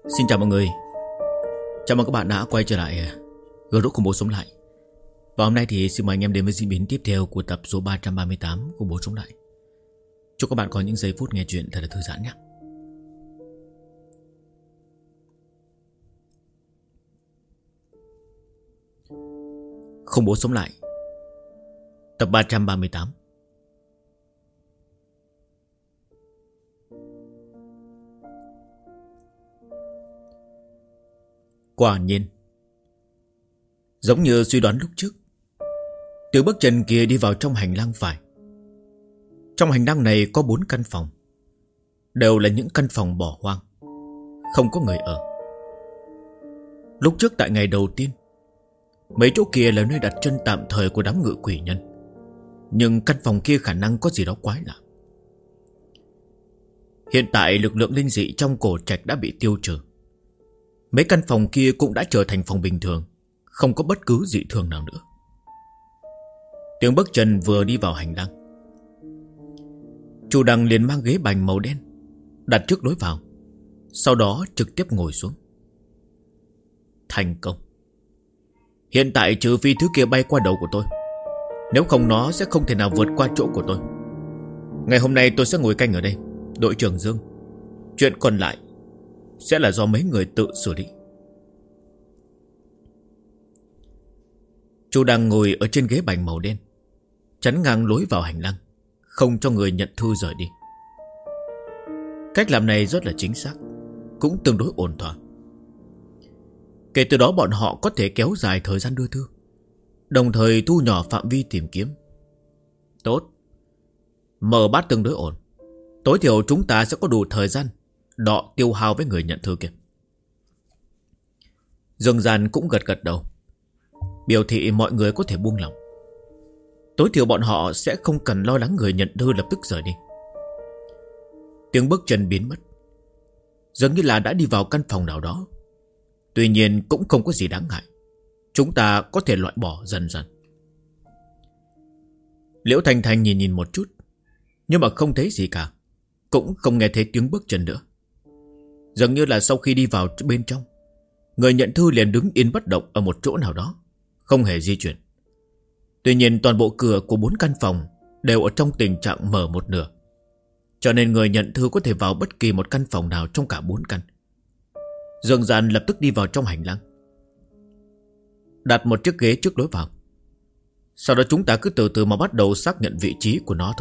Xin chào mọi người. Chào mừng các bạn đã quay trở lại group Khủng Bố Sống Lại. Và hôm nay thì xin mời anh em đến với diễn biến tiếp theo của tập số 338 Khủng Bố Sống Lại. Chúc các bạn có những giây phút nghe chuyện thật là thư giãn nhé. Khủng Bố Sống Lại tập 338. Quả nhiên, giống như suy đoán lúc trước, tiếng bước chân kia đi vào trong hành lang phải. Trong hành lang này có 4 căn phòng, đều là những căn phòng bỏ hoang, không có người ở. Lúc trước tại ngày đầu tiên, mấy chỗ kia là nơi đặt chân tạm thời của đám ngự quỷ nhân, nhưng căn phòng kia khả năng có gì đó quái lạ. Hiện tại lực lượng linh dị trong cổ trạch đã bị tiêu trừ. Mấy căn phòng kia cũng đã trở thành phòng bình thường, không có bất cứ dị thường nào nữa. Tiếng bước chân vừa đi vào hành lang, Chu Đăng liền mang ghế bành màu đen đặt trước lối vào, sau đó trực tiếp ngồi xuống. Thành công. Hiện tại trừ phi thứ kia bay qua đầu của tôi, nếu không nó sẽ không thể nào vượt qua chỗ của tôi. Ngày hôm nay tôi sẽ ngồi canh ở đây, đội trưởng Dương. Chuyện còn lại sẽ là do mấy người tự xử lý. Chu đang ngồi ở trên ghế bành màu đen, chắn ngang lối vào hành lang, không cho người nhận thư rời đi. Cách làm này rất là chính xác, cũng tương đối ổn thỏa. Kể từ đó bọn họ có thể kéo dài thời gian đưa thư, đồng thời thu nhỏ phạm vi tìm kiếm. Tốt. Mở bát tương đối ổn. Tối thiểu chúng ta sẽ có đủ thời gian đọ tiêu hao với người nhận thư kia. Dương Gian cũng gật gật đầu, biểu thị mọi người có thể buông lòng. Tối thiểu bọn họ sẽ không cần lo lắng người nhận thư lập tức rời đi. Tiếng bước chân biến mất, dường như là đã đi vào căn phòng nào đó. Tuy nhiên cũng không có gì đáng ngại, chúng ta có thể loại bỏ dần dần. Liễu Thanh Thanh nhìn một chút, nhưng mà không thấy gì cả, cũng không nghe thấy tiếng bước chân nữa. Dường như là sau khi đi vào bên trong, người nhận thư liền đứng yên bất động ở một chỗ nào đó, không hề di chuyển. Tuy nhiên toàn bộ cửa của 4 căn phòng đều ở trong tình trạng mở một nửa, cho nên người nhận thư có thể vào bất kỳ một căn phòng nào trong cả 4 căn. Dương Gian lập tức đi vào trong hành lang, đặt một chiếc ghế trước lối vào. Sau đó chúng ta cứ từ từ mà bắt đầu xác nhận vị trí của nó thôi.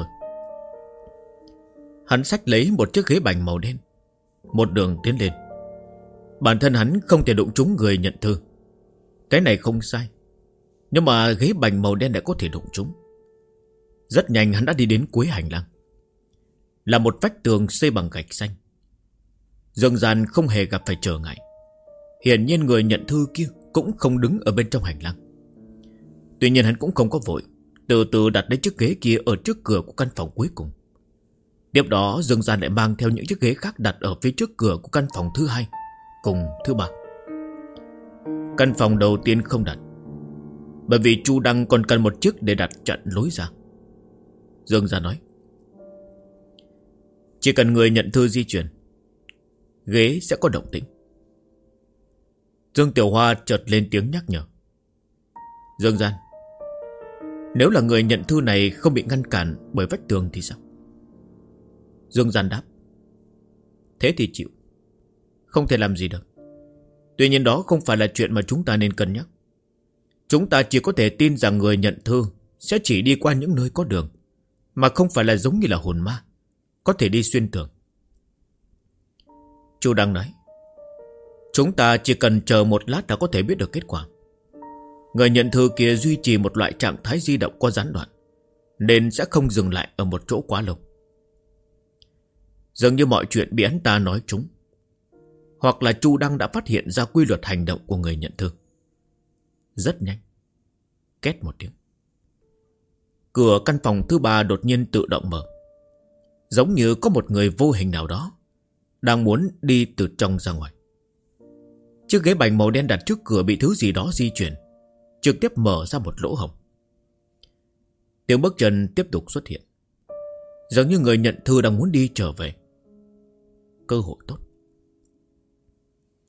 Hắn xách lấy một chiếc ghế bành màu đen, một đường tiến lên. Bản thân hắn không thể đụng trúng người nhận thư, cái này không sai, nhưng mà ghế bành màu đen đã có thể đụng trúng. Rất nhanh hắn đã đi đến cuối hành lang, là một vách tường xây bằng gạch xanh. Dương Gian không hề gặp phải trở ngại. Hiển nhiên người nhận thư kia cũng không đứng ở bên trong hành lang. Tuy nhiên hắn cũng không có vội, từ từ đặt lấy chiếc ghế kia ở trước cửa của căn phòng cuối cùng. Tiếp đó Dương Gian lại mang theo những chiếc ghế khác đặt ở phía trước cửa của căn phòng thứ 2 cùng thứ 3. Căn phòng đầu tiên không đặt, bởi vì Chu Đăng còn cần một chiếc để đặt chặn lối ra. Dương Gian nói, chỉ cần người nhận thư di chuyển, ghế sẽ có động tĩnh. Dương Tiểu Hoa chợt lên tiếng nhắc nhở. Dương Gian, nếu là người nhận thư này không bị ngăn cản bởi vách tường thì sao? Dương Gian đáp, thế thì chịu, không thể làm gì được. Tuy nhiên đó không phải là chuyện mà chúng ta nên cân nhắc. Chúng ta chỉ có thể tin rằng người nhận thư sẽ chỉ đi qua những nơi có đường, mà không phải là giống như là hồn ma, có thể đi xuyên tường. Chu Đăng nói, chúng ta chỉ cần chờ một lát là có thể biết được kết quả. Người nhận thư kia duy trì một loại trạng thái di động có gián đoạn, nên sẽ không dừng lại ở một chỗ quá lâu. Dường như mọi chuyện bị hắn ta nói trúng, hoặc là Chu Đăng đã phát hiện ra quy luật hành động của người nhận thư. Rất nhanh, két một tiếng, cửa căn phòng thứ 3 đột nhiên tự động mở, giống như có một người vô hình nào đó đang muốn đi từ trong ra ngoài. Chiếc ghế bành màu đen đặt trước cửa bị thứ gì đó di chuyển, trực tiếp mở ra một lỗ hổng. Tiếng bước chân tiếp tục xuất hiện, giống như người nhận thư đang muốn đi trở về. Cơ hội tốt.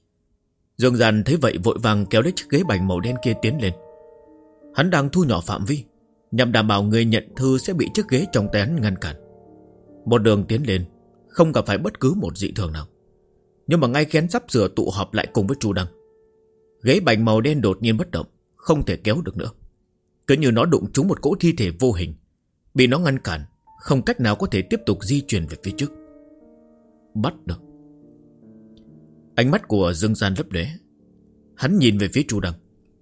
Dương Gian thấy vậy vội vàng kéo lấy chiếc ghế bành màu đen kia tiến lên. Hắn đang thu nhỏ phạm vi nhằm đảm bảo người nhận thư sẽ bị chiếc ghế trong tay hắn ngăn cản. Một đường tiến lên, không gặp phải bất cứ một dị thường nào. Nhưng mà ngay khi hắn sắp sửa tụ họp lại cùng với Chu Đăng, ghế bành màu đen đột nhiên bất động, không thể kéo được nữa. Cứ như nó đụng trúng một cỗ thi thể vô hình, bị nó ngăn cản, không cách nào có thể tiếp tục di chuyển về phía trước. Bắt được. Ánh mắt của Dương Gian lấp lóe. Hắn nhìn về phía Chu Đăng.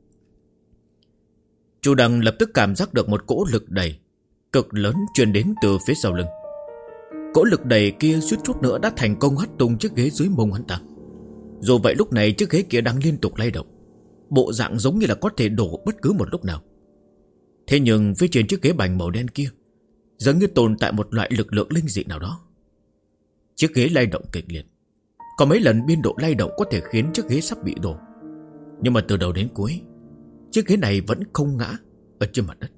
Chu Đăng lập tức cảm giác được một cỗ lực đẩy cực lớn truyền đến từ phía sau lưng. Cỗ lực đẩy kia suýt chút nữa đã thành công hất tung chiếc ghế dưới mông hắn ta. Dù vậy lúc này chiếc ghế kia đang liên tục lay động, bộ dạng giống như là có thể đổ bất cứ một lúc nào. Thế nhưng phía trên chiếc ghế bành màu đen kia dường như tồn tại một loại lực lượng linh dị nào đó. Chiếc ghế lay động kịch liệt, có mấy lần biên độ lay động có thể khiến chiếc ghế sắp bị đổ. Nhưng mà từ đầu đến cuối, chiếc ghế này vẫn không ngã ở trên mặt đất.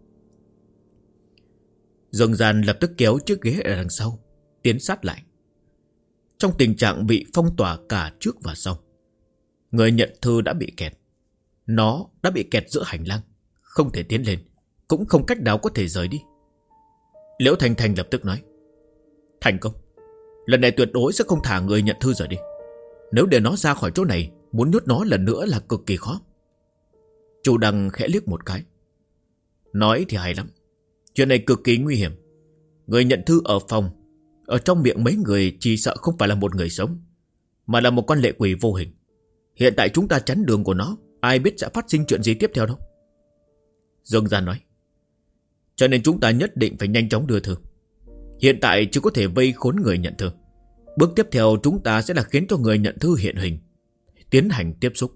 Dương Gian lập tức kéo chiếc ghế ở đằng sau tiến sát lại. Trong tình trạng bị phong tỏa cả trước và sau, người nhận thư đã bị kẹt. Nó đã bị kẹt giữa hành lang, không thể tiến lên, cũng không cách nào có thể rời đi. Liễu Thanh Thanh lập tức nói: thành công. Lần này tuyệt đối sẽ không thả người nhận thư rời đi. Nếu để nó ra khỏi chỗ này, muốn nhốt nó lần nữa là cực kỳ khó. Chu Đăng khẽ liếc một cái. Nói thì hay lắm, chuyện này cực kỳ nguy hiểm. Người nhận thư ở phòng, ở trong miệng mấy người chỉ sợ không phải là một người sống, mà là một con lệ quỷ vô hình. Hiện tại chúng ta chắn đường của nó, ai biết sẽ phát sinh chuyện gì tiếp theo đâu. Dương Gian nói: cho nên chúng ta nhất định phải nhanh chóng đưa thư. Hiện tại chưa có thể vây khốn người nhận thư. Bước tiếp theo chúng ta sẽ là khiến cho người nhận thư hiện hình, tiến hành tiếp xúc.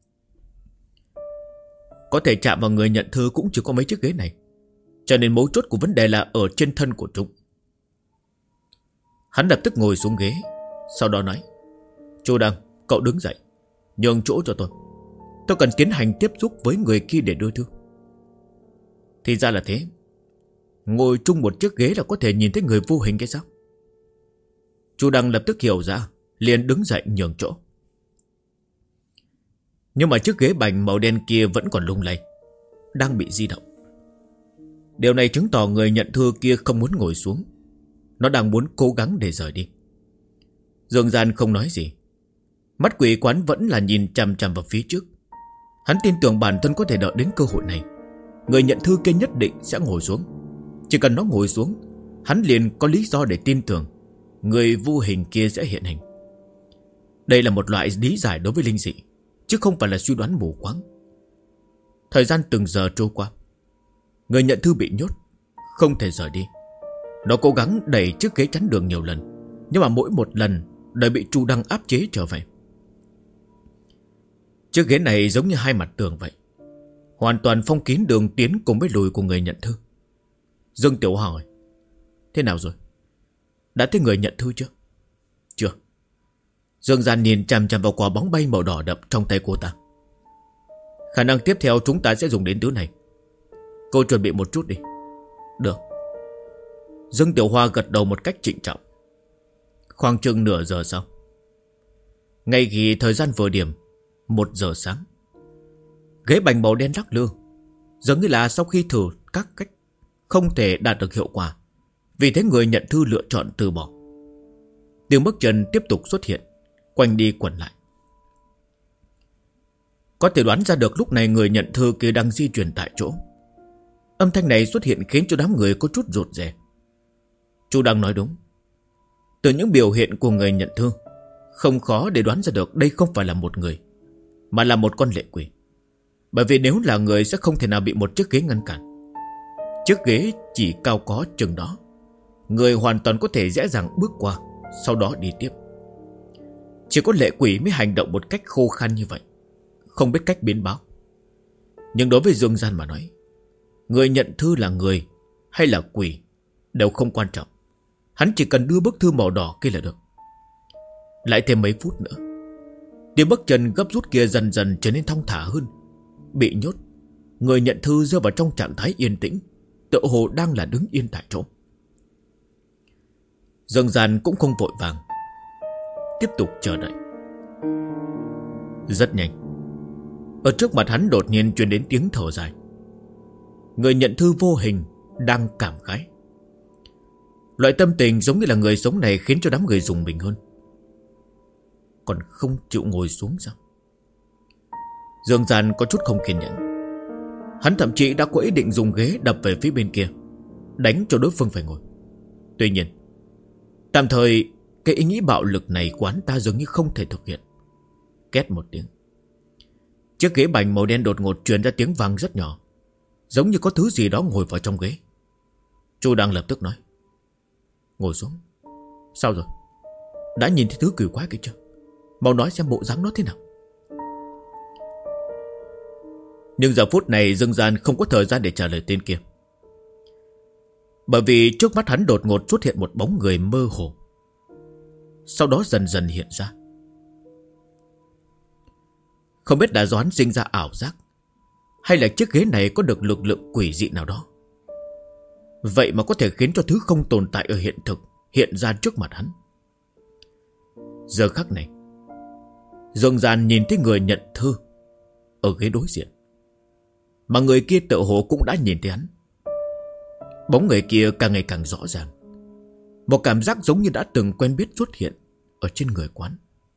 Có thể chạm vào người nhận thư cũng chỉ có mấy chiếc ghế này, cho nên mấu chốt của vấn đề là ở trên thân của chúng. Hắn lập tức ngồi xuống ghế, sau đó nói: Chu Đăng, cậu đứng dậy, nhường chỗ cho tôi. Tôi cần tiến hành tiếp xúc với người kia để đưa thư. Thì ra là thế. Ngồi chung một chiếc ghế là có thể nhìn thấy người vô hình cái sao? Chu Đăng lập tức hiểu ra, liền đứng dậy nhường chỗ. Nhưng mà chiếc ghế bành màu đen kia vẫn còn lung lay, đang bị di động. Điều này chứng tỏ người nhận thư kia không muốn ngồi xuống. Nó đang muốn cố gắng để rời đi. Dương Gian không nói gì. Mắt quỷ quán vẫn là nhìn chằm chằm vào phía trước. Hắn tin tưởng bản thân có thể đợi đến cơ hội này. Người nhận thư kia nhất định sẽ ngồi xuống. Chỉ cần nó ngồi xuống, hắn liền có lý do để tin tưởng người vô hình kia sẽ hiện hình. Đây là một loại lý giải đối với linh dị, chứ không phải là suy đoán mù quáng. Thời gian từng giờ trôi qua. Người nhận thư bị nhốt, không thể rời đi. Nó cố gắng đẩy chiếc ghế chắn đường nhiều lần, nhưng mà mỗi một lần đều bị Chu Đăng áp chế trở về. Chiếc ghế này giống như hai mặt tường vậy, hoàn toàn phong kín đường tiến cùng với lùi của người nhận thư. Dương Tiểu Hoa hỏi: thế nào rồi? Đã thấy người nhận thư chưa? Chưa. Dương Gian nhìn chằm chằm vào quả bóng bay màu đỏ đậm trong tay cô ta. Khả năng tiếp theo chúng ta sẽ dùng đến thứ này. Cô chuẩn bị một chút đi. Được. Dương Tiểu Hoa gật đầu một cách trịnh trọng. Khoảng chừng nửa giờ sau, ngay khi thời gian vừa điểm 1 giờ sáng, ghế bành màu đen lắc lư, giống như là sau khi thử các cách không thể đạt được hiệu quả, vì thế người nhận thư lựa chọn từ bỏ. Tiếng bước chân tiếp tục xuất hiện, quanh đi quẩn lại. Có thể đoán ra được lúc này người nhận thư kia đang di chuyển tại chỗ. Âm thanh này xuất hiện khiến cho đám người có chút rụt rè. Chu Đăng nói đúng. Từ những biểu hiện của người nhận thư, không khó để đoán ra được đây không phải là một người, mà là một con lệ quỷ. Bởi vì nếu là người sẽ không thể nào bị một chiếc ghế ngăn cản. Chiếc ghế chỉ cao có chừng đó, người hoàn toàn có thể dễ dàng bước qua, sau đó đi tiếp. Chỉ có lệ quỷ mới hành động một cách khô khan như vậy, không biết cách biến báo. Nhưng đối với Dương Gian mà nói, người nhận thư là người hay là quỷ đều không quan trọng. Hắn chỉ cần đưa bức thư màu đỏ kia là được. Lại thêm mấy phút nữa, tiếng bước chân gấp rút kia dần dần trở nên thong thả hơn. Bị nhốt, người nhận thư rơi vào trong trạng thái yên tĩnh, tựa hồ đang là đứng yên tại chỗ. Dương Gian cũng không vội vàng, tiếp tục chờ đợi. Rất nhanh, ở trước mặt hắn đột nhiên truyền đến tiếng thở dài. Người nhận thư vô hình đang cảm khái. Loại tâm tình giống như là người sống này khiến cho đám người rùng mình hơn. Còn không chịu ngồi xuống sao? Dương Gian có chút không kiên nhẫn. Hắn thậm chí đã có ý định dùng ghế đập về phía bên kia, đánh cho đối phương phải ngồi. Tuy nhiên, tạm thời cái ý nghĩ bạo lực này của hắn ta dường như không thể thực hiện. Két một tiếng, chiếc ghế bành màu đen đột ngột truyền ra tiếng vang rất nhỏ, giống như có thứ gì đó ngồi vào trong ghế. Chu Đăng lập tức nói: Ngồi xuống. Sao rồi? Đã nhìn thấy thứ kỳ quái kia chưa? Mau nói xem bộ dáng nó thế nào. Nhưng giờ phút này Dương Gian không có thời gian để trả lời tên kia, bởi vì trước mắt hắn đột ngột xuất hiện một bóng người mơ hồ, sau đó dần dần hiện ra. Không biết là do hắn sinh ra ảo giác, hay là chiếc ghế này có được lực lượng quỷ dị nào đó, vậy mà có thể khiến cho thứ không tồn tại ở hiện thực hiện ra trước mặt hắn. Giờ khắc này, Dương Gian nhìn thấy người nhận thư ở ghế đối diện, mà người kia tự hồ cũng đã nhìn thấy hắn. Bóng người kia càng ngày càng rõ ràng, một cảm giác giống như đã từng quen biết xuất hiện ở trên người quán.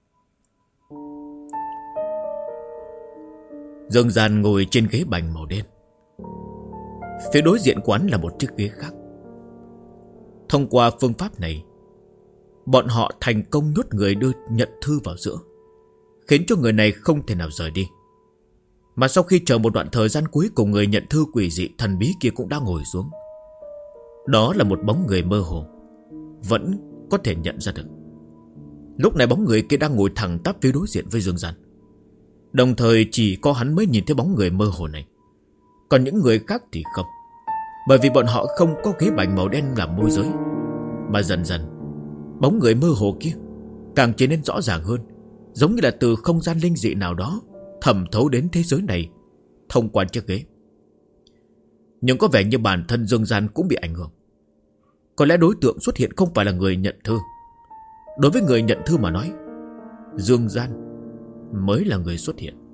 Dương Gian ngồi trên ghế bành màu đen. Phía đối diện quán là một chiếc ghế khác. Thông qua phương pháp này, bọn họ thành công nhốt người đưa nhận thư vào giữa, khiến cho người này không thể nào rời đi. Mà sau khi chờ một đoạn thời gian cuối cùng, người nhận thư quỷ dị thần bí kia cũng đã ngồi xuống. Đó là một bóng người mơ hồ, vẫn có thể nhận ra được. Lúc này bóng người kia đang ngồi thẳng tắp phía đối diện với Dương Gian. Đồng thời chỉ có hắn mới nhìn thấy bóng người mơ hồ này, còn những người khác thì không, bởi vì bọn họ không có ghế bành màu đen làm môi giới. Mà dần dần, bóng người mơ hồ kia càng trở nên rõ ràng hơn, giống như là từ không gian linh dị nào đó thẩm thấu đến thế giới này thông qua chiếc ghế. Nhưng có vẻ như bản thân Dương Gian cũng bị ảnh hưởng. Có lẽ đối tượng xuất hiện không phải là người nhận thư. Đối với người nhận thư mà nói, Dương Gian mới là người xuất hiện.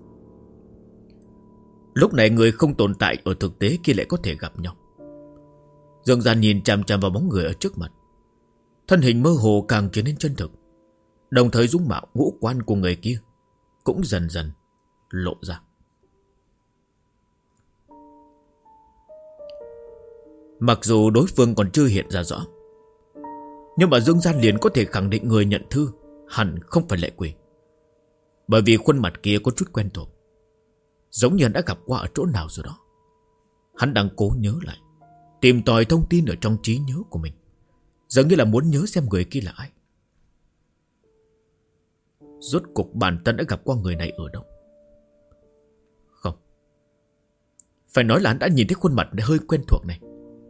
Lúc này người không tồn tại ở thực tế kia lại có thể gặp nhau. Dương Gian nhìn chằm chằm vào bóng người ở trước mặt. Thân hình mơ hồ càng trở nên chân thực, đồng thời dung mạo ngũ quan của người kia cũng dần dần lộ ra. Mặc dù đối phương còn chưa hiện ra rõ, nhưng mà Dương Gian liền có thể khẳng định người nhận thư hẳn không phải lệ quỷ, bởi vì khuôn mặt kia có chút quen thuộc, giống như hắn đã gặp qua ở chỗ nào rồi đó. Hắn đang cố nhớ lại, tìm tòi thông tin ở trong trí nhớ của mình, giống như là muốn nhớ xem người kia là ai. Rốt cuộc bản thân đã gặp qua người này ở đâu? Không, phải nói là hắn đã nhìn thấy khuôn mặt hơi quen thuộc này.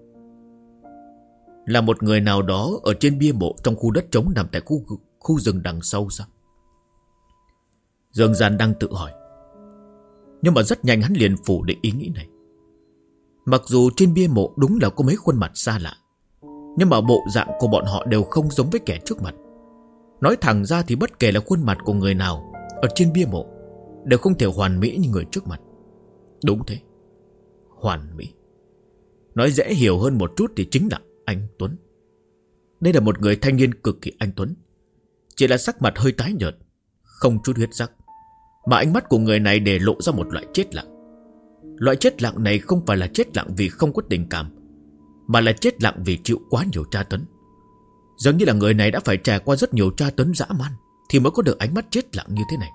Là một người nào đó ở trên bia mộ trong khu đất trống nằm tại khu rừng đằng sau sao? Dương Gian đang tự hỏi, nhưng mà rất nhanh hắn liền phủ định ý nghĩ này. Mặc dù trên bia mộ đúng là có mấy khuôn mặt xa lạ, nhưng mà bộ dạng của bọn họ đều không giống với kẻ trước mặt. Nói thẳng ra thì bất kể là khuôn mặt của người nào ở trên bia mộ đều không thể hoàn mỹ như người trước mặt. Đúng thế, hoàn mỹ. Nói dễ hiểu hơn một chút thì chính là anh Tuấn. Đây là một người thanh niên cực kỳ anh tuấn, chỉ là sắc mặt hơi tái nhợt, không chút huyết sắc, mà ánh mắt của người này để lộ ra một loại chết lặng. Loại chết lặng này không phải là chết lặng vì không có tình cảm, mà là chết lặng vì chịu quá nhiều tra tấn. Giống như là người này đã phải trải qua rất nhiều tra tấn dã man thì mới có được ánh mắt chết lặng như thế này.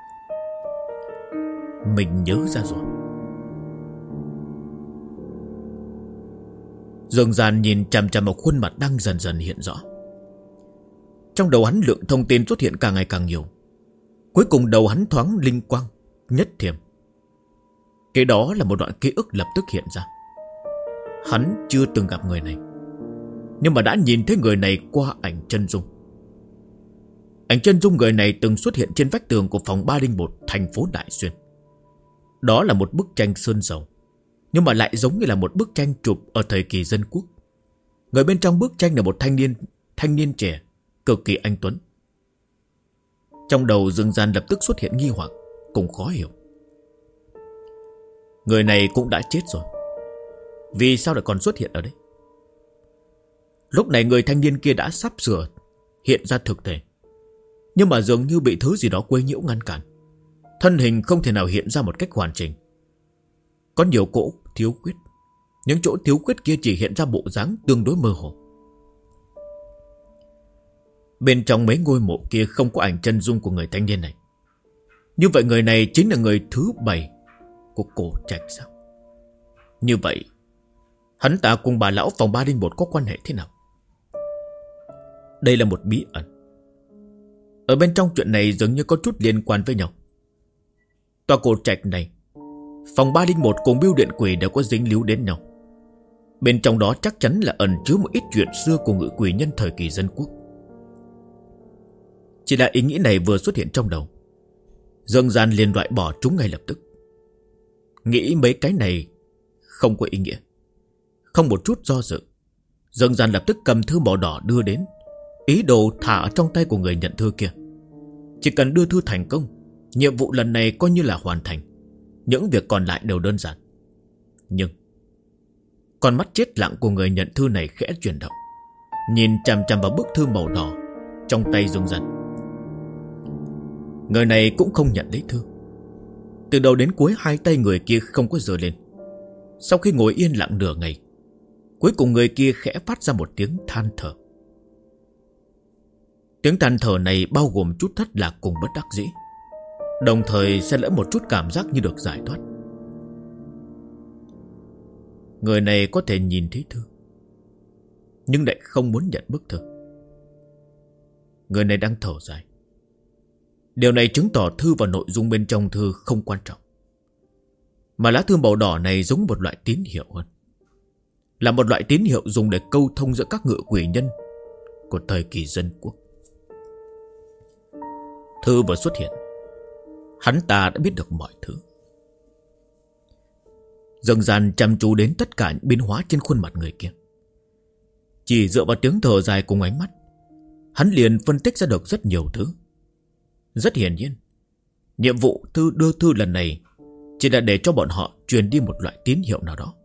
Mình nhớ ra rồi. Dương Gian nhìn chằm chằm vào khuôn mặt đang dần dần hiện rõ. Trong đầu hắn lượng thông tin xuất hiện càng ngày càng nhiều. Cuối cùng đầu hắn thoáng linh quang nhất thiểm. Cái đó là một đoạn ký ức lập tức hiện ra. Hắn chưa từng gặp người này, nhưng mà đã nhìn thấy người này qua ảnh chân dung. Ảnh chân dung người này từng xuất hiện trên vách tường của phòng 301 thành phố Đại Xuyên. Đó là một bức tranh sơn dầu, nhưng mà lại giống như là một bức tranh chụp ở thời kỳ dân quốc. Người bên trong bức tranh là một thanh niên trẻ cực kỳ anh tuấn. Trong đầu Dương Gian lập tức xuất hiện nghi hoặc cùng khó hiểu. Người này cũng đã chết rồi, vì sao lại còn xuất hiện ở đây? Lúc này người thanh niên kia đã sắp sửa hiện ra thực thể, nhưng mà dường như bị thứ gì đó quấy nhiễu ngăn cản. Thân hình không thể nào hiện ra một cách hoàn chỉnh. Có nhiều chỗ thiếu khuyết. Những chỗ thiếu khuyết kia chỉ hiện ra bộ dáng tương đối mơ hồ. Bên trong mấy ngôi mộ kia không có ảnh chân dung của người thanh niên này. Như vậy người này chính là người thứ 7 của Cổ Trạch sao? Như vậy hắn ta cùng bà lão phòng 301 có quan hệ thế nào? Đây là một bí ẩn. Ở bên trong chuyện này dường như có chút liên quan với nhau. Tòa Cổ Trạch này, phòng 301 cùng Bưu Điện Quỷ đều có dính líu đến nhau. Bên trong đó chắc chắn là ẩn chứa một ít chuyện xưa của ngự quỷ nhân thời kỳ dân quốc. Chỉ là ý nghĩ này vừa xuất hiện trong đầu, Dương Gian liền loại bỏ chúng ngay lập tức. Nghĩ mấy cái này không có ý nghĩa. Không một chút do dự, Dương Gian lập tức cầm thư màu đỏ đưa đến, ý đồ thả ở trong tay của người nhận thư kia. Chỉ cần đưa thư thành công, nhiệm vụ lần này coi như là hoàn thành. Những việc còn lại đều đơn giản. Nhưng con mắt chết lặng của người nhận thư này khẽ chuyển động, nhìn chằm chằm vào bức thư màu đỏ trong tay Dương Gian. Người này cũng không nhận lấy thư. Từ đầu đến cuối hai tay người kia không có giơ lên. Sau khi ngồi yên lặng nửa ngày, cuối cùng người kia khẽ phát ra một tiếng than thở. Tiếng than thở này bao gồm chút thất lạc cùng bất đắc dĩ, đồng thời xen lẫn một chút cảm giác như được giải thoát. Người này có thể nhìn thấy thư, nhưng lại không muốn nhận bức thư. Người này đang thở dài. Điều này chứng tỏ thư và nội dung bên trong thư không quan trọng, mà lá thư màu đỏ này giống một loại tín hiệu hơn. Là một loại tín hiệu dùng để câu thông giữa các ngự quỷ nhân của thời kỳ dân quốc. Thư vừa xuất hiện, hắn ta đã biết được mọi thứ. Dương Gian chăm chú đến tất cả những biến hóa trên khuôn mặt người kia. Chỉ dựa vào tiếng thở dài cùng ánh mắt, hắn liền phân tích ra được rất nhiều thứ. Rất hiển nhiên, nhiệm vụ đưa thư lần này chỉ là để cho bọn họ truyền đi một loại tín hiệu nào đó.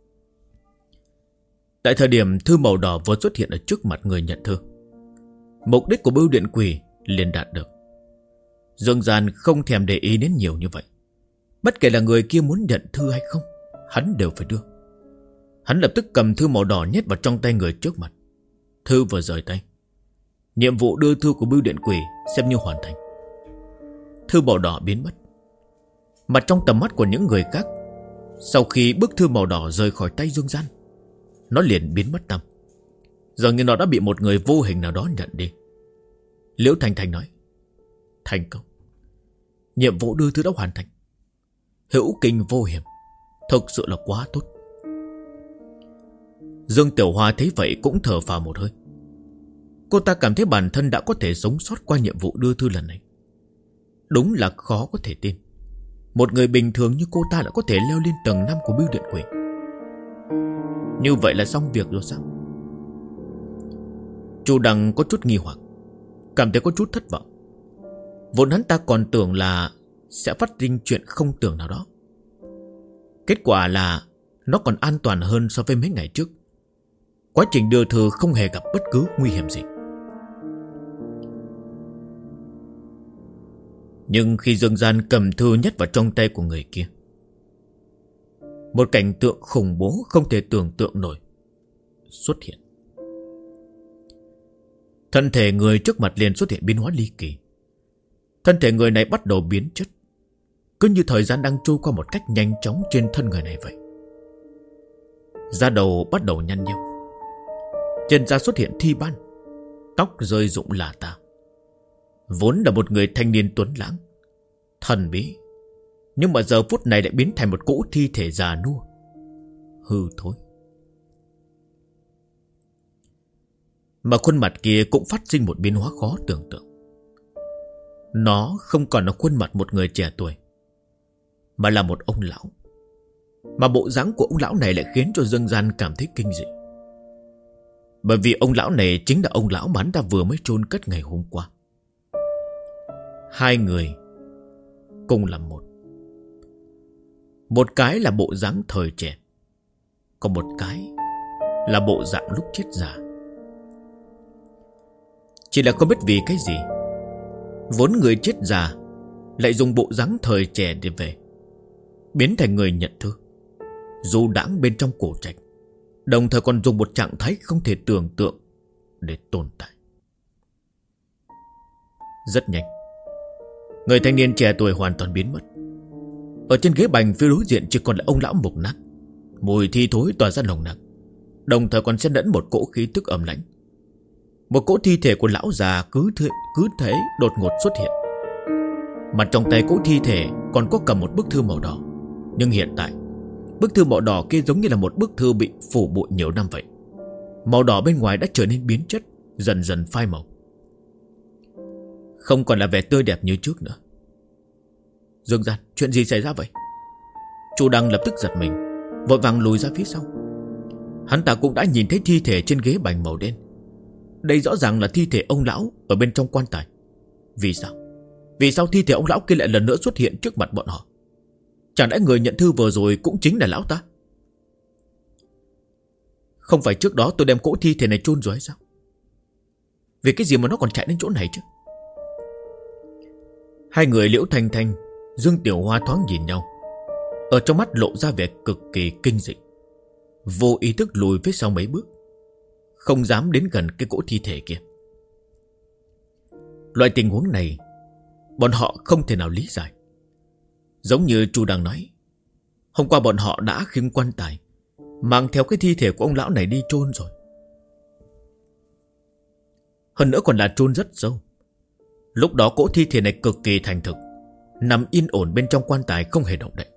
Tại thời điểm thư màu đỏ vừa xuất hiện ở trước mặt người nhận thư, mục đích của Bưu Điện Quỷ liền đạt được. Dương Gian không thèm để ý đến nhiều như vậy. Bất kể là người kia muốn nhận thư hay không, hắn đều phải đưa. Hắn lập tức cầm thư màu đỏ nhét vào trong tay người trước mặt. Thư vừa rời tay, nhiệm vụ đưa thư của Bưu Điện Quỷ xem như hoàn thành. Thư màu đỏ biến mất. Mà trong tầm mắt của những người khác, sau khi bức thư màu đỏ rời khỏi tay Dương Gian, nó liền biến mất tăm. Dường như nó đã bị một người vô hình nào đó nhận đi. Liễu Thanh Thanh nói: thành công. Nhiệm vụ đưa thư đã hoàn thành. Hữu kinh vô hiểm, thực sự là quá tốt. Dương Tiểu Hoa thấy vậy cũng thở phào một hơi. Cô ta cảm thấy bản thân đã có thể sống sót qua nhiệm vụ đưa thư lần này. Đúng là khó có thể tin một người bình thường như cô ta lại có thể leo lên tầng 5 của Bưu Điện Quỷ. Như vậy là xong việc rồi sao? Chu Đằng có chút nghi hoặc, cảm thấy có chút thất vọng. Vốn hắn ta còn tưởng là sẽ phát sinh chuyện không tưởng nào đó. Kết quả là nó còn an toàn hơn so với mấy ngày trước. Quá trình đưa thư không hề gặp bất cứ nguy hiểm gì. Nhưng khi Dương Gian cầm thư nhét vào trong tay của người kia, một cảnh tượng khủng bố không thể tưởng tượng nổi xuất hiện. Thân thể người trước mặt liền xuất hiện biến hóa ly kỳ. Thân thể người này bắt đầu biến chất, cứ như thời gian đang trôi qua một cách nhanh chóng trên thân người này vậy. Da đầu bắt đầu nhăn nheo, trên da xuất hiện thi ban, tóc rơi rụng lả tả. Vốn là một người thanh niên tuấn lãng, thần bí, nhưng mà giờ phút này lại biến thành một cỗ thi thể già nua, hư thối. Mà khuôn mặt kia cũng phát sinh một biến hóa khó tưởng tượng. Nó không còn là khuôn mặt một người trẻ tuổi, mà là một ông lão. Mà bộ dáng của ông lão này lại khiến cho Dương Gian cảm thấy kinh dị. Bởi vì ông lão này chính là ông lão mà hắn ta vừa mới chôn cất ngày hôm qua. Hai người cùng là một. Một cái là bộ dáng thời trẻ, còn một cái là bộ dạng lúc chết già. Chỉ là không biết vì cái gì, vốn người chết già lại dùng bộ dáng thời trẻ để về, biến thành người nhận thư, du đãng bên trong cổ trạch, đồng thời còn dùng một trạng thái không thể tưởng tượng để tồn tại. Rất nhanh, người thanh niên trẻ tuổi hoàn toàn biến mất. Ở trên ghế bành phía đối diện chỉ còn lại ông lão mục nát, mùi thi thối tỏa ra nồng nặc, đồng thời còn xen lẫn một cỗ khí tức ẩm lãnh. Một cỗ thi thể của lão già cứ thế đột ngột xuất hiện. Mà trong tay cỗ thi thể còn có cầm một bức thư màu đỏ. Nhưng hiện tại bức thư màu đỏ kia giống như là một bức thư bị phủ bụi nhiều năm vậy. Màu đỏ bên ngoài đã trở nên biến chất, dần dần phai màu, không còn là vẻ tươi đẹp như trước nữa. Dương Gian, chuyện gì xảy ra vậy? Chu Đăng lập tức giật mình, vội vàng lùi ra phía sau. Hắn ta cũng đã nhìn thấy thi thể trên ghế bành màu đen. Đây rõ ràng là thi thể ông lão ở bên trong quan tài. Vì sao? Vì sao thi thể ông lão kia lại lần nữa xuất hiện trước mặt bọn họ? Chẳng lẽ người nhận thư vừa rồi cũng chính là lão ta? Không phải trước đó tôi đem cỗ thi thể này chôn rồi hay sao? Vì cái gì mà nó còn chạy đến chỗ này chứ? Hai người Liễu Thanh Thanh, Dương Tiểu Hoa thoáng nhìn nhau, ở trong mắt lộ ra vẻ cực kỳ kinh dị, vô ý thức lùi phía sau mấy bước, không dám đến gần cái cỗ thi thể kia. Loại tình huống này bọn họ không thể nào lý giải. Giống như Chu đang nói, hôm qua bọn họ đã khiêng quan tài, mang theo cái thi thể của ông lão này đi chôn rồi. Hơn nữa còn là chôn rất sâu. Lúc đó cỗ thi thể này cực kỳ thành thực, nằm yên ổn bên trong quan tài không hề động đậy.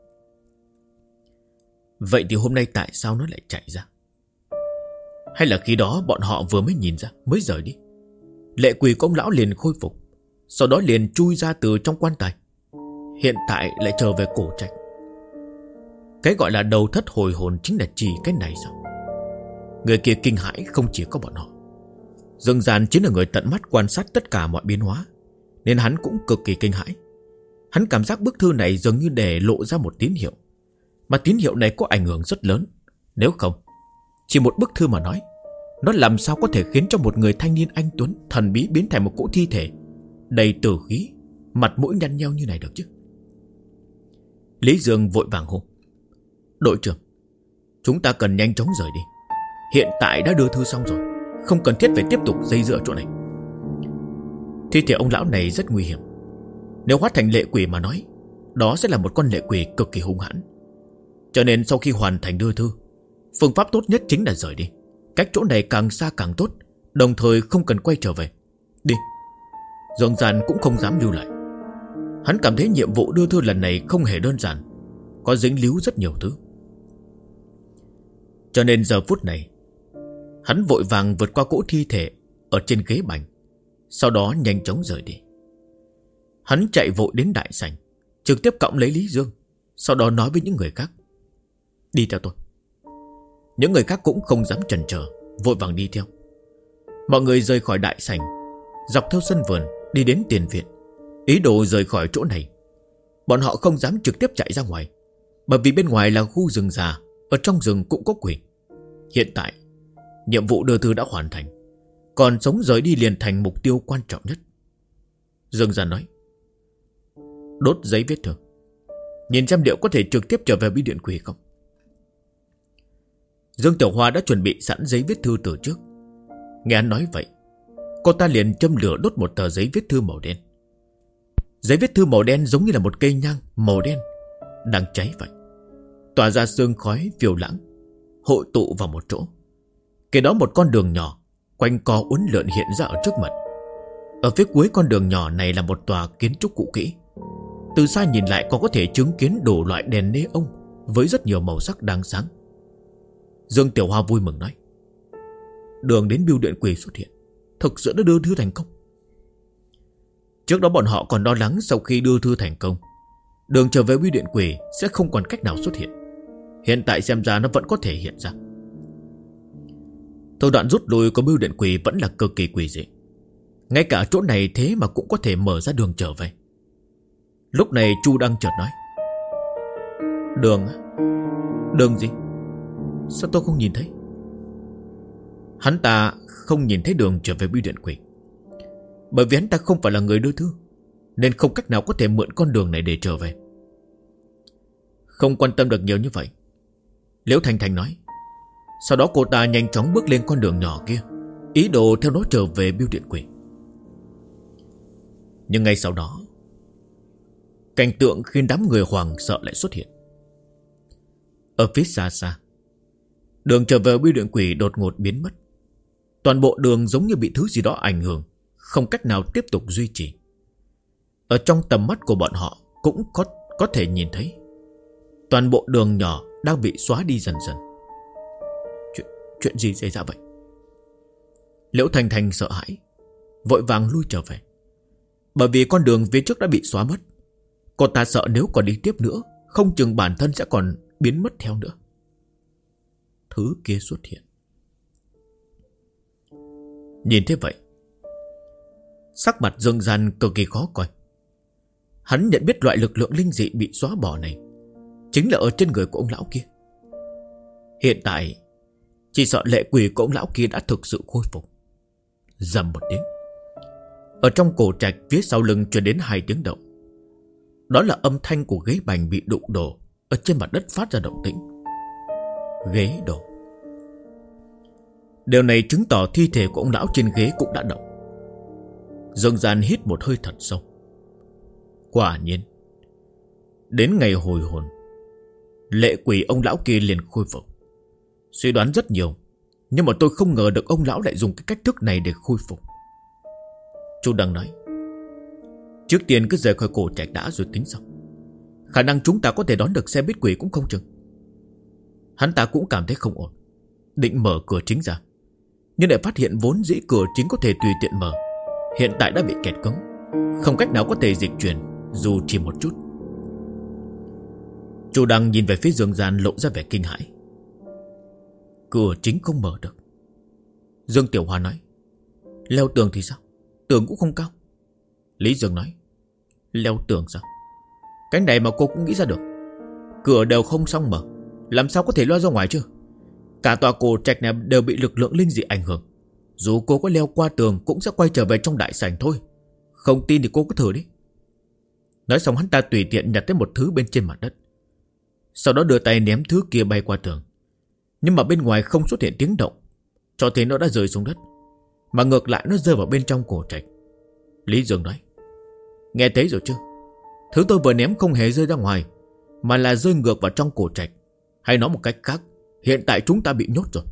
Vậy thì hôm nay tại sao nó lại chạy ra? Hay là khi đó bọn họ vừa mới nhìn ra, mới rời đi, lệ quỷ của ông lão liền khôi phục, sau đó liền chui ra từ trong quan tài, hiện tại lại trở về cổ trạch. Cái gọi là đầu thất hồi hồn chính là chỉ cái này sao? Người kia kinh hãi không chỉ có bọn họ. Dương Gian chính là người tận mắt quan sát tất cả mọi biến hóa, nên hắn cũng cực kỳ kinh hãi. Hắn cảm giác bức thư này dường như để lộ ra một tín hiệu, mà tín hiệu này có ảnh hưởng rất lớn. Nếu không, chỉ một bức thư mà nói, nó làm sao có thể khiến cho một người thanh niên anh tuấn thần bí biến thành một cỗ thi thể đầy tử khí, mặt mũi nhăn nheo như này được chứ? Lý Dương vội vàng hô: đội trưởng, chúng ta cần nhanh chóng rời đi. Hiện tại đã đưa thư xong rồi, không cần thiết phải tiếp tục dây dưa chỗ này. Thi thể ông lão này rất nguy hiểm. Nếu hóa thành lệ quỷ mà nói, đó sẽ là một con lệ quỷ cực kỳ hung hãn. Cho nên sau khi hoàn thành đưa thư, phương pháp tốt nhất chính là rời đi, cách chỗ này càng xa càng tốt, đồng thời không cần quay trở về. Đi. Dương Gian cũng không dám lưu lại. Hắn cảm thấy nhiệm vụ đưa thư lần này không hề đơn giản, có dính líu rất nhiều thứ. Cho nên giờ phút này, hắn vội vàng vượt qua cỗ thi thể ở trên ghế bành, sau đó nhanh chóng rời đi. Hắn chạy vội đến đại sảnh, trực tiếp cõng lấy Lý Dương, sau đó nói với những người khác: đi theo tôi. Những người khác cũng không dám chần chờ, vội vàng đi theo. Mọi người rời khỏi đại sảnh, dọc theo sân vườn đi đến tiền viện, ý đồ rời khỏi chỗ này. Bọn họ không dám trực tiếp chạy ra ngoài, bởi vì bên ngoài là khu rừng già, ở trong rừng cũng có quỷ. Hiện tại nhiệm vụ đưa thư đã hoàn thành, còn sống rời đi liền thành mục tiêu quan trọng nhất. Dương Gian nói: đốt giấy viết thư, nhìn xem liệu có thể trực tiếp trở về bí điện quỷ không. Dương Tiểu Hoa đã chuẩn bị sẵn giấy viết thư từ trước. Nghe hắn nói vậy, cô ta liền châm lửa đốt một tờ giấy viết thư màu đen. Giấy viết thư màu đen giống như là một cây nhang màu đen đang cháy vậy, tỏa ra sương khói phiêu lãng, hội tụ vào một chỗ. Kế đó một con đường nhỏ quanh co uốn lượn hiện ra ở trước mặt. Ở phía cuối con đường nhỏ này là một tòa kiến trúc cũ kỹ. Từ xa nhìn lại còn có thể chứng kiến đủ loại đèn nê ông với rất nhiều màu sắc đang sáng. Dương Tiểu Hoa vui mừng nói: đường đến bưu điện quỷ xuất hiện, thực sự đã đưa thư thành công. Trước đó bọn họ còn lo lắng sau khi đưa thư thành công, đường trở về bưu điện quỷ sẽ không còn cách nào xuất hiện. Hiện tại xem ra nó vẫn có thể hiện ra. Thủ đoạn rút lui của bưu điện quỷ vẫn là cực kỳ quỷ dị. Ngay cả chỗ này thế mà cũng có thể mở ra đường trở về. Lúc này Chu Đăng chợt nói: Đường á? Đường gì? Sao tôi không nhìn thấy? Hắn ta không nhìn thấy Đường trở về bưu điện quỷ, bởi vì hắn ta không phải là người đưa thư, nên không cách nào có thể mượn con đường này để trở về. Không quan tâm được nhiều như vậy, Liễu Thành Thành nói. Sau đó cô ta nhanh chóng bước lên con đường nhỏ kia, ý đồ theo nó trở về bưu điện quỷ. Nhưng ngay sau đó, cảnh tượng khiến đám người hoảng sợ lại xuất hiện. Ở phía xa xa, đường trở về bưu điện quỷ đột ngột biến mất. Toàn bộ đường giống như bị thứ gì đó ảnh hưởng, không cách nào tiếp tục duy trì. Ở trong tầm mắt của bọn họ cũng có thể nhìn thấy toàn bộ đường nhỏ đang bị xóa đi dần dần. Chuyện gì xảy ra vậy? Liễu Thành Thành sợ hãi, vội vàng lui trở về. Bởi vì con đường phía trước đã bị xóa mất. Cô ta sợ nếu còn đi tiếp nữa, không chừng bản thân sẽ còn biến mất theo nữa. Thứ kia xuất hiện. Nhìn thế vậy, sắc mặt Dương Gian cực kỳ khó coi. Hắn nhận biết loại lực lượng linh dị bị xóa bỏ này chính là ở trên người của ông lão kia. Hiện tại chỉ sợ lệ quỷ của ông lão kia đã thực sự khôi phục. Rầm một tiếng, ở trong cổ trạch phía sau lưng truyền đến 2 tiếng động. Đó là âm thanh của ghế bành bị đụng đổ ở trên mặt đất phát ra động tĩnh. Ghế đổ. Điều này chứng tỏ thi thể của ông lão trên ghế cũng đã động. Dương Gian hít một hơi thật sâu. Quả nhiên, đến ngày hồi hồn, lệ quỷ ông lão kia liền khôi phục. Suy đoán rất nhiều, nhưng mà tôi không ngờ được ông lão lại dùng cái cách thức này để khôi phục. Chu Đăng nói: Trước tiên cứ rời khỏi cổ trạch đã rồi tính sau. Khả năng chúng ta có thể đón được xe buýt quỷ cũng không chừng. Hắn ta cũng cảm thấy không ổn, định mở cửa chính ra, nhưng lại phát hiện vốn dĩ cửa chính có thể tùy tiện mở, hiện tại đã bị kẹt cứng, không cách nào có thể dịch chuyển dù chỉ một chút. Chu Đăng nhìn về phía Dương Gian lộ ra vẻ kinh hãi. Cửa chính không mở được. Dương Tiểu Hoa nói: Leo tường thì sao? Tường cũng không cao. Lý Dương nói: Leo tường sao? Cái này mà cô cũng nghĩ ra được. Cửa đều không xong mở, làm sao có thể leo ra ngoài chứ? Cả tòa cổ trạch này đều bị lực lượng linh dị ảnh hưởng. Dù cô có leo qua tường cũng sẽ quay trở về trong đại sảnh thôi. Không tin thì cô cứ thử đi. Nói xong hắn ta tùy tiện nhặt tới một thứ bên trên mặt đất, sau đó đưa tay ném thứ kia bay qua tường. Nhưng mà bên ngoài không xuất hiện tiếng động, cho thấy nó đã rơi xuống đất, mà ngược lại nó rơi vào bên trong cổ trạch. Lý Dương nói: Nghe thấy rồi chưa? Thứ tôi vừa ném không hề rơi ra ngoài, mà là rơi ngược vào trong cổ trạch. Hay nói một cách khác, hiện tại chúng ta bị nhốt rồi.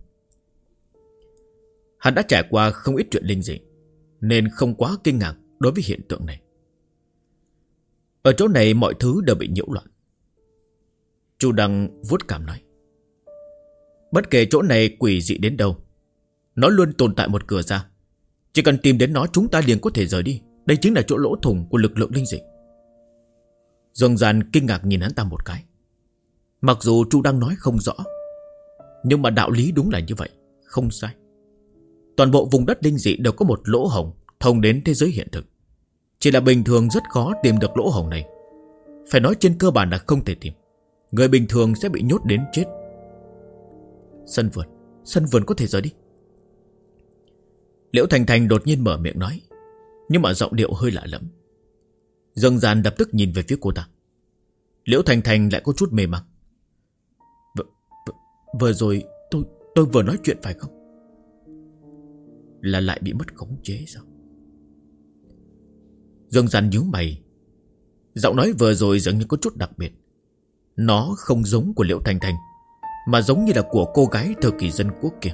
Hắn đã trải qua không ít chuyện linh dị, nên không quá kinh ngạc đối với hiện tượng này. Ở chỗ này mọi thứ đều bị nhiễu loạn. Chu Đăng vuốt cảm nói: Bất kể chỗ này quỷ dị đến đâu, nó luôn tồn tại một cửa ra. Chỉ cần tìm đến nó chúng ta liền có thể rời đi. Đây chính là chỗ lỗ thủng của lực lượng linh dị. Dương Gian kinh ngạc nhìn hắn ta một cái. Mặc dù Chu Đăng nói không rõ, nhưng mà đạo lý đúng là như vậy, không sai. Toàn bộ vùng đất linh dị đều có một lỗ hổng thông đến thế giới hiện thực. Chỉ là bình thường rất khó tìm được lỗ hổng này. Phải nói trên cơ bản là không thể tìm. Người bình thường sẽ bị nhốt đến chết. Sân vườn có thể rời đi. Liễu Thành Thành đột nhiên mở miệng nói, nhưng mà giọng điệu hơi lạ lẫm. Dương Gian lập tức nhìn về phía cô ta. Liễu Thành Thành lại có chút mê mang. Vừa rồi tôi vừa nói chuyện phải không? Là lại bị mất khống chế sao? Dương Gian nhíu mày. Giọng nói vừa rồi dường như có chút đặc biệt. Nó không giống của Liễu Thành Thành, mà giống như là của cô gái thời kỳ dân quốc kia.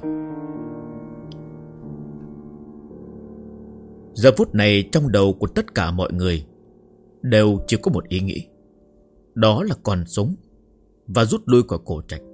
Giờ phút này trong đầu của tất cả mọi người đều chỉ có một ý nghĩ, đó là còn sống và rút lui khỏi cổ trạch.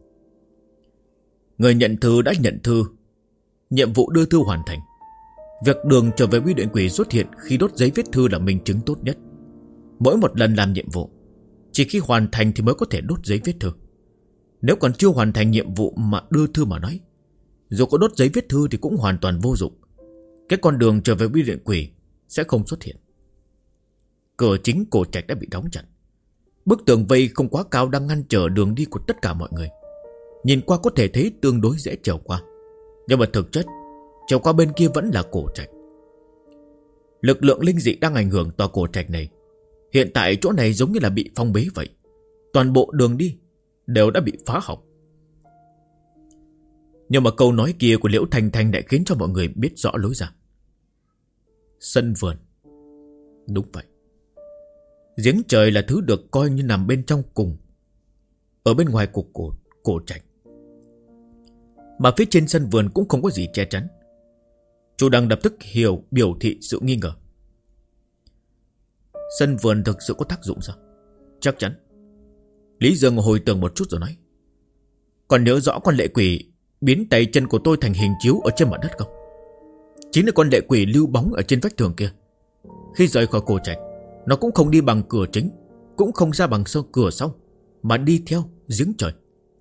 Người nhận thư đã nhận thư, nhiệm vụ đưa thư hoàn thành. Việc Đường trở về bưu điện quỷ xuất hiện khi đốt giấy viết thư là minh chứng tốt nhất. Mỗi một lần làm nhiệm vụ, chỉ khi hoàn thành thì mới có thể đốt giấy viết thư. Nếu còn chưa hoàn thành nhiệm vụ mà đưa thư mà nói, dù có đốt giấy viết thư thì cũng hoàn toàn vô dụng. Cái con đường trở về bưu điện quỷ sẽ không xuất hiện. Cửa chính cổ trạch đã bị đóng chặt. Bức tường vây không quá cao đang ngăn trở đường đi của tất cả mọi người. Nhìn qua có thể thấy tương đối dễ trèo qua, nhưng mà thực chất trèo qua bên kia vẫn là cổ trạch. Lực lượng linh dị đang ảnh hưởng tòa cổ trạch này. Hiện tại chỗ này giống như là bị phong bế vậy. Toàn bộ đường đi đều đã bị phá hỏng. Nhưng mà câu nói kia của Liễu Thanh Thanh lại khiến cho mọi người biết rõ lối ra. Sân vườn. Đúng vậy. Giếng trời là thứ được coi như nằm bên trong cùng, ở bên ngoài của cổ trạch. Mà phía trên sân vườn cũng không có gì che chắn. Chu Đăng lập tức biểu thị sự nghi ngờ. Sân vườn thực sự có tác dụng sao? Chắc chắn. Lý Dương hồi tưởng một chút rồi nói. Còn nhớ rõ con lệ quỷ biến tay chân của tôi thành hình chiếu ở trên mặt đất không? Chính là con lệ quỷ lưu bóng ở trên vách tường kia. Khi rời khỏi cổ trạch, nó cũng không đi bằng cửa chính, cũng không ra bằng cửa sau, mà đi theo giếng trời.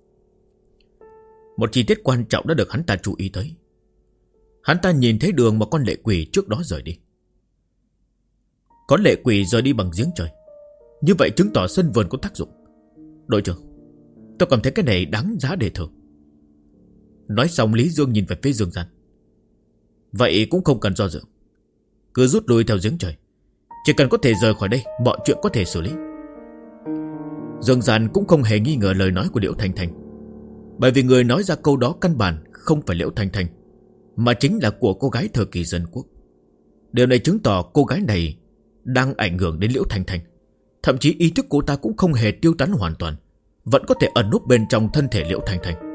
Một chi tiết quan trọng đã được hắn ta chú ý tới. Hắn ta nhìn thấy đường mà con lệ quỷ trước đó rời đi. Con lệ quỷ rời đi bằng giếng trời. Như vậy chứng tỏ sân vườn có tác dụng. Đội trưởng, tôi cảm thấy cái này đáng giá để thử. Nói xong Lý Dương nhìn về phía Dương Gian. Vậy cũng không cần do dự, cứ rút lui theo giếng trời. Chỉ cần có thể rời khỏi đây, mọi chuyện có thể xử lý. Dương Gian cũng không hề nghi ngờ lời nói của Liễu Thanh Thanh, bởi vì người nói ra câu đó căn bản không phải Liễu Thanh Thanh, mà chính là của cô gái thời kỳ dân quốc. Điều này chứng tỏ cô gái này đang ảnh hưởng đến Liễu Thanh Thanh. Thậm chí ý thức cô ta cũng không hề tiêu tán hoàn toàn, vẫn có thể ẩn núp bên trong thân thể Liễu Thanh Thanh.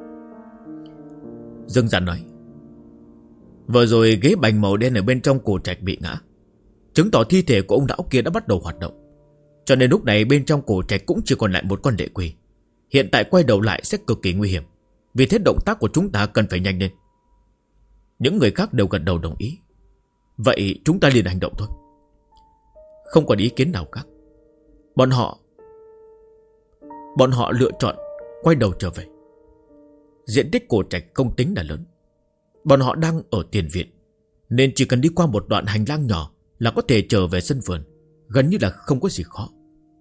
Dương Gian nói, vừa rồi ghế bành màu đen ở bên trong cổ trạch bị ngã, chứng tỏ thi thể của ông lão kia đã bắt đầu hoạt động. Cho nên lúc này bên trong cổ trạch cũng chỉ còn lại một con lệ quỷ. Hiện tại quay đầu lại sẽ cực kỳ nguy hiểm, vì thế động tác của chúng ta cần phải nhanh lên. Những người khác đều gật đầu đồng ý. Vậy chúng ta liền hành động thôi. Không còn ý kiến nào khác. Bọn họ lựa chọn quay đầu trở về. Diện tích cổ trạch không tính là lớn. Bọn họ đang ở tiền viện, nên chỉ cần đi qua một đoạn hành lang nhỏ là có thể trở về sân vườn, gần như là không có gì khó.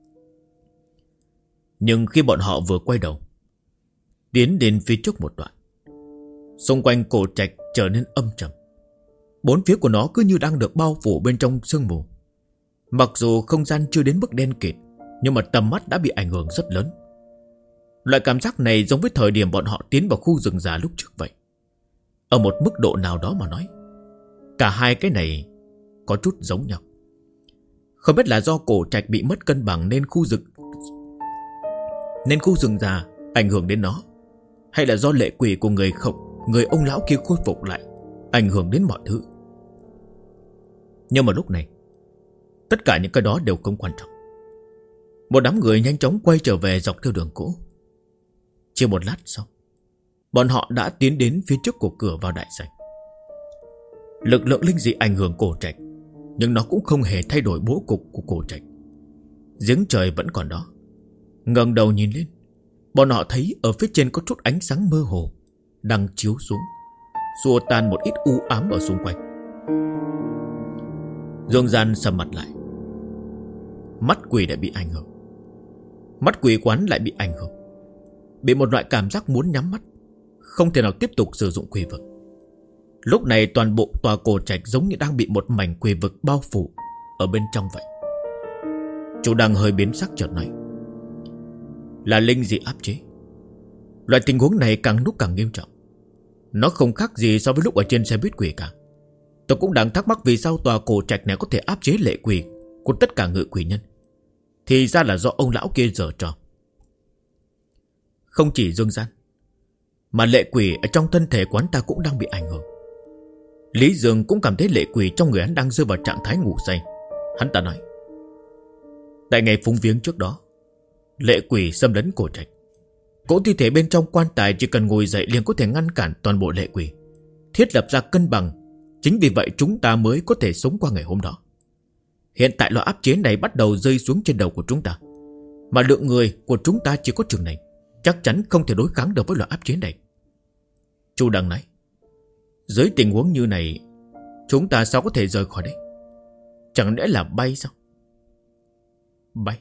Nhưng khi bọn họ vừa quay đầu, tiến đến phía trước một đoạn, xung quanh cổ trạch trở nên âm trầm. Bốn phía của nó cứ như đang được bao phủ bên trong sương mù. Mặc dù không gian chưa đến mức đen kịt, nhưng mà tầm mắt đã bị ảnh hưởng rất lớn. Loại cảm giác này giống với thời điểm bọn họ tiến vào khu rừng già lúc trước vậy. Ở một mức độ nào đó mà nói, cả hai cái này có chút giống nhau. Không biết là do cổ trạch bị mất cân bằng nên khu rừng già ảnh hưởng đến nó, hay là do lệ quỷ của người ông lão kia khôi phục lại, ảnh hưởng đến mọi thứ. Nhưng mà lúc này, tất cả những cái đó đều không quan trọng. Một đám người nhanh chóng quay trở về dọc theo đường cũ. Chỉ một lát sau, bọn họ đã tiến đến phía trước của cửa vào đại sảnh. Lực lượng linh dị ảnh hưởng cổ trạch, nhưng nó cũng không hề thay đổi bố cục của cổ trạch. Giếng trời vẫn còn đó. Ngẩng đầu nhìn lên, bọn họ thấy ở phía trên có chút ánh sáng mơ hồ đang chiếu xuống, xua tan một ít u ám ở xung quanh. Dương Gian sầm mặt lại. Mắt quỷ đã bị ảnh hưởng. Mắt quỷ quán lại bị ảnh hưởng, bị một loại cảm giác muốn nhắm mắt, không thể nào tiếp tục sử dụng quỷ vực. Lúc này toàn bộ tòa cổ trạch giống như đang bị một mảnh quỷ vực bao phủ ở bên trong vậy. Chủ đang hơi biến sắc chợt nói, là linh dị áp chế. Loại tình huống này càng lúc càng nghiêm trọng. Nó không khác gì so với lúc ở trên xe buýt quỷ cả. Tôi cũng đang thắc mắc vì sao tòa cổ trạch này có thể áp chế lệ quỷ của tất cả ngự quỷ nhân. Thì ra là do ông lão kia giở trò. Không chỉ Dương Gian, mà lệ quỷ ở trong thân thể của hắn ta cũng đang bị ảnh hưởng. Lý Dương cũng cảm thấy lệ quỷ trong người hắn đang rơi vào trạng thái ngủ say. Hắn ta nói, tại ngày phúng viếng trước đó, lệ quỷ xâm lấn cổ trạch. Cỗ thi thể bên trong quan tài chỉ cần ngồi dậy liền có thể ngăn cản toàn bộ lệ quỷ, thiết lập ra cân bằng. Chính vì vậy chúng ta mới có thể sống qua ngày hôm đó. Hiện tại loại áp chế này bắt đầu rơi xuống trên đầu của chúng ta, mà lượng người của chúng ta chỉ có chừng này, chắc chắn không thể đối kháng được với loại áp chế này. Chu Đăng nói, dưới tình huống như này, chúng ta sao có thể rời khỏi đây? Chẳng lẽ là bay sao? bay.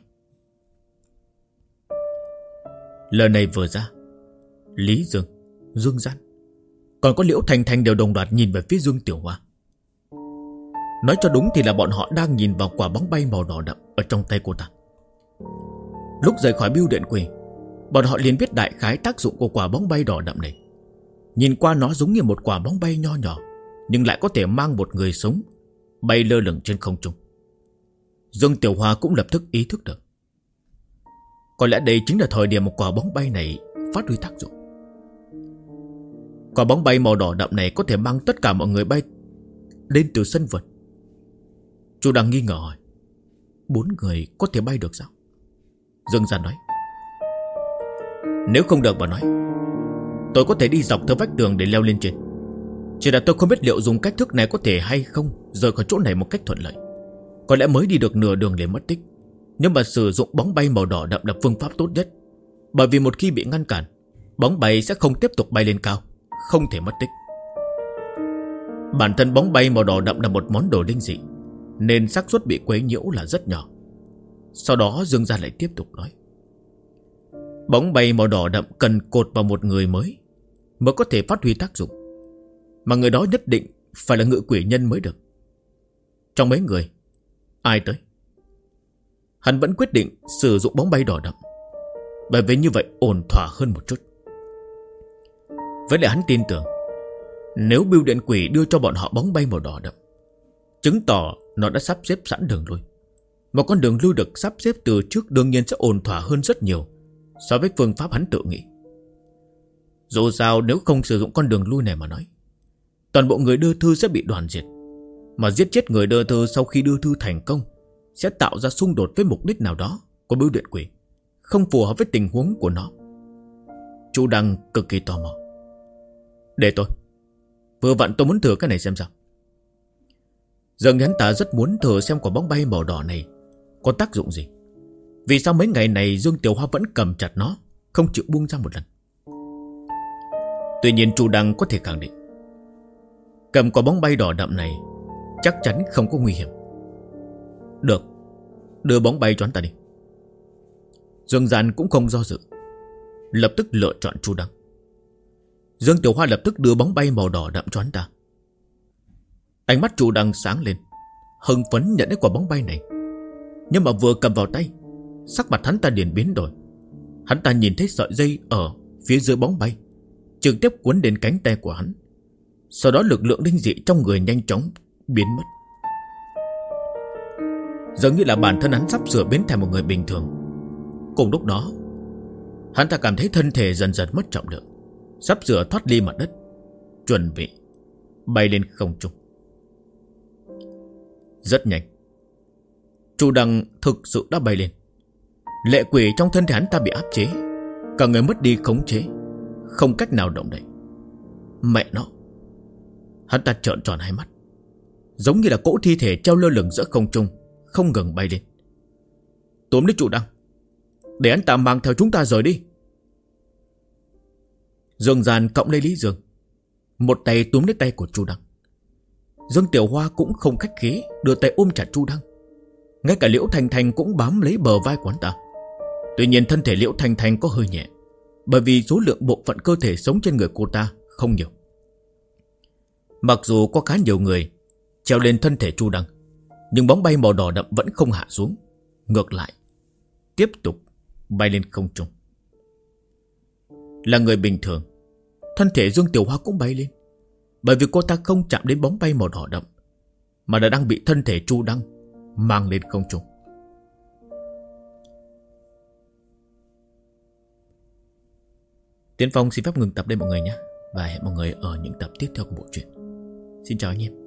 Lời này vừa ra, Lý Dương, Dương Gian, còn có Liễu Thanh Thanh đều đồng loạt nhìn về phía Dương Tiểu Hoa. Nói cho đúng thì là bọn họ đang nhìn vào quả bóng bay màu đỏ đậm ở trong tay cô ta. Lúc rời khỏi bưu điện quỷ, bọn họ liền biết đại khái tác dụng của quả bóng bay đỏ đậm này. Nhìn qua nó giống như một quả bóng bay nho nhỏ, nhưng lại có thể mang một người sống bay lơ lửng trên không trung. Dương Tiểu Hoa cũng lập tức ý thức được, có lẽ đây chính là thời điểm một quả bóng bay này phát huy tác dụng. Quả bóng bay màu đỏ đậm này có thể mang tất cả mọi người bay lên từ sân vườn. Chu Đăng nghi ngờ hỏi, 4 người có thể bay được sao? Dương Gian nói, nếu không được mà nói, tôi có thể đi dọc theo vách tường để leo lên trên. Chỉ là tôi không biết liệu dùng cách thức này có thể hay không rời khỏi chỗ này một cách thuận lợi. Có lẽ mới đi được nửa đường để mất tích, nhưng mà sử dụng bóng bay màu đỏ đậm là phương pháp tốt nhất. Bởi vì một khi bị ngăn cản, bóng bay sẽ không tiếp tục bay lên cao, không thể mất tích. Bản thân bóng bay màu đỏ đậm là một món đồ linh dị, nên xác suất bị quấy nhiễu là rất nhỏ. Sau đó Dương Gia lại tiếp tục nói, bóng bay màu đỏ đậm cần cột vào một người mới có thể phát huy tác dụng, mà người đó nhất định phải là ngự quỷ nhân mới được. Trong mấy người, ai tới? Hắn vẫn quyết định sử dụng bóng bay đỏ đậm, bởi vì như vậy ổn thỏa hơn một chút. Với lại hắn tin tưởng, nếu bưu điện quỷ đưa cho bọn họ bóng bay màu đỏ đậm, chứng tỏ nó đã sắp xếp sẵn đường lui. Một con đường lui được sắp xếp từ trước đương nhiên sẽ ổn thỏa hơn rất nhiều so với phương pháp hắn tự nghĩ. Dù sao nếu không sử dụng con đường lui này mà nói, toàn bộ người đưa thư sẽ bị đoàn diệt. Mà giết chết người đưa thư sau khi đưa thư thành công sẽ tạo ra xung đột với mục đích nào đó của bưu điện quỷ, không phù hợp với tình huống của nó. Chu Đăng cực kỳ tò mò. Để tôi, vừa vặn tôi muốn thử cái này xem sao. Dường hắn ta rất muốn thử xem quả bóng bay màu đỏ này có tác dụng gì. Vì sao mấy ngày này Dương Tiểu Hoa vẫn cầm chặt nó, không chịu buông ra một lần. Tuy nhiên Chu Đăng có thể khẳng định, cầm quả bóng bay đỏ đậm này chắc chắn không có nguy hiểm. Được, đưa bóng bay cho hắn ta đi. Dương Gian cũng không do dự, lập tức lựa chọn Chu Đăng. Dương Tiểu Hoa lập tức đưa bóng bay màu đỏ đậm cho hắn ta. Ánh mắt Chu Đăng sáng lên, hưng phấn nhận lấy quả bóng bay này. Nhưng mà vừa cầm vào tay, sắc mặt hắn ta liền biến đổi. Hắn ta nhìn thấy sợi dây ở phía dưới bóng bay trực tiếp cuốn đến cánh tay của hắn. Sau đó lực lượng linh dị trong người nhanh chóng biến mất. Giống như là bản thân hắn sắp sửa biến thành một người bình thường. Cùng lúc đó, hắn ta cảm thấy thân thể dần dần mất trọng lượng, sắp sửa thoát ly mặt đất, chuẩn bị bay lên không trung. Rất nhanh, Chu Đăng thực sự đã bay lên. Lệ quỷ trong thân thể hắn ta bị áp chế, cả người mất đi khống chế, không cách nào động đậy. Mẹ nó! Hắn ta trợn tròn hai mắt, giống như là cỗ thi thể treo lơ lửng giữa không trung, không ngừng bay lên. Túm lấy Chu Đăng, để hắn ta mang theo chúng ta rời đi. Dương Gian cộng lấy Lý Dương, một tay túm lấy tay của Chu Đăng. Dương Tiểu Hoa cũng không khách khí, đưa tay ôm chặt Chu Đăng. Ngay cả Liễu Thanh Thanh cũng bám lấy bờ vai của hắn ta. Tuy nhiên thân thể Liễu Thanh Thanh có hơi nhẹ, bởi vì số lượng bộ phận cơ thể sống trên người cô ta không nhiều. Mặc dù có khá nhiều người treo lên thân thể Chu Đăng, nhưng bóng bay màu đỏ đậm vẫn không hạ xuống, ngược lại tiếp tục bay lên không trung. Là người bình thường, thân thể Dương Tiểu Hoa cũng bay lên, bởi vì cô ta không chạm đến bóng bay màu đỏ đậm, mà đã đang bị thân thể Chu Đăng mang lên không trung. Tiến Phong xin phép ngừng tập đây mọi người nhé, và hẹn mọi người ở những tập tiếp theo của bộ truyện. Xin chào anh em.